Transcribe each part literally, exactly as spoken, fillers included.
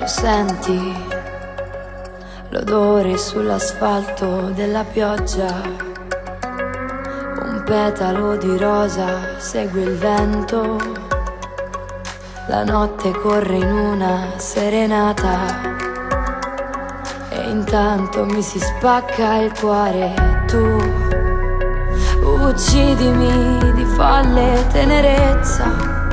Lo senti, l'odore sull'asfalto della pioggia, un petalo di rosa segue il vento, la notte corre in una serenata e intanto mi si spacca il cuore. Tu uccidimi di folle tenerezza,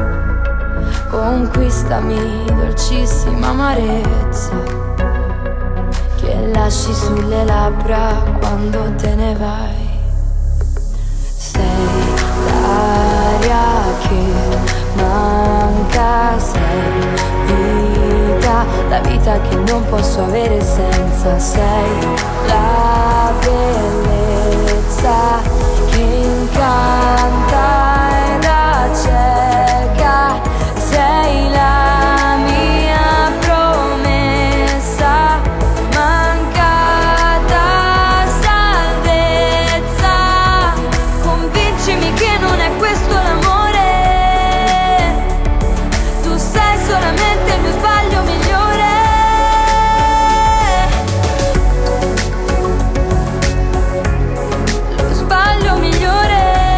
conquistami dolcissima amarezza, che lasci sulle labbra quando te ne vai. Sei l'aria che manca, sei vita, la vita che non posso avere senza. Sei la bellezza che incanta e la cieca, sei la mia promessa mancata, salvezza. Convincimi che non è questo l'amore, tu sei solamente il mio sbaglio migliore. Lo sbaglio migliore.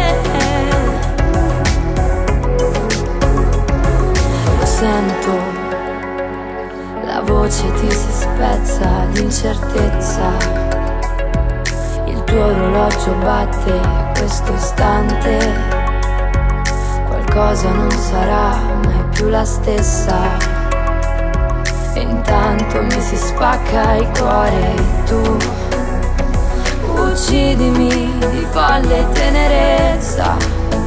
Lo sento, la voce ti si spezza d'incertezza, il tuo orologio batte questo istante, qualcosa non sarà mai più la stessa, e intanto mi si spacca il cuore. Tu uccidimi di folle tenerezza,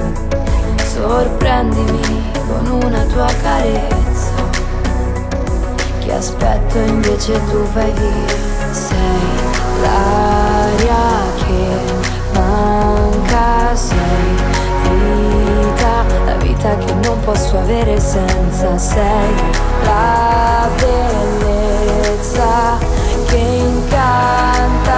sorprendimi con una tua carezza, che aspetto invece tu vai via. Sei l'aria che manca, sei vita, la vita che non posso avere senza. Sei la bellezza che incanta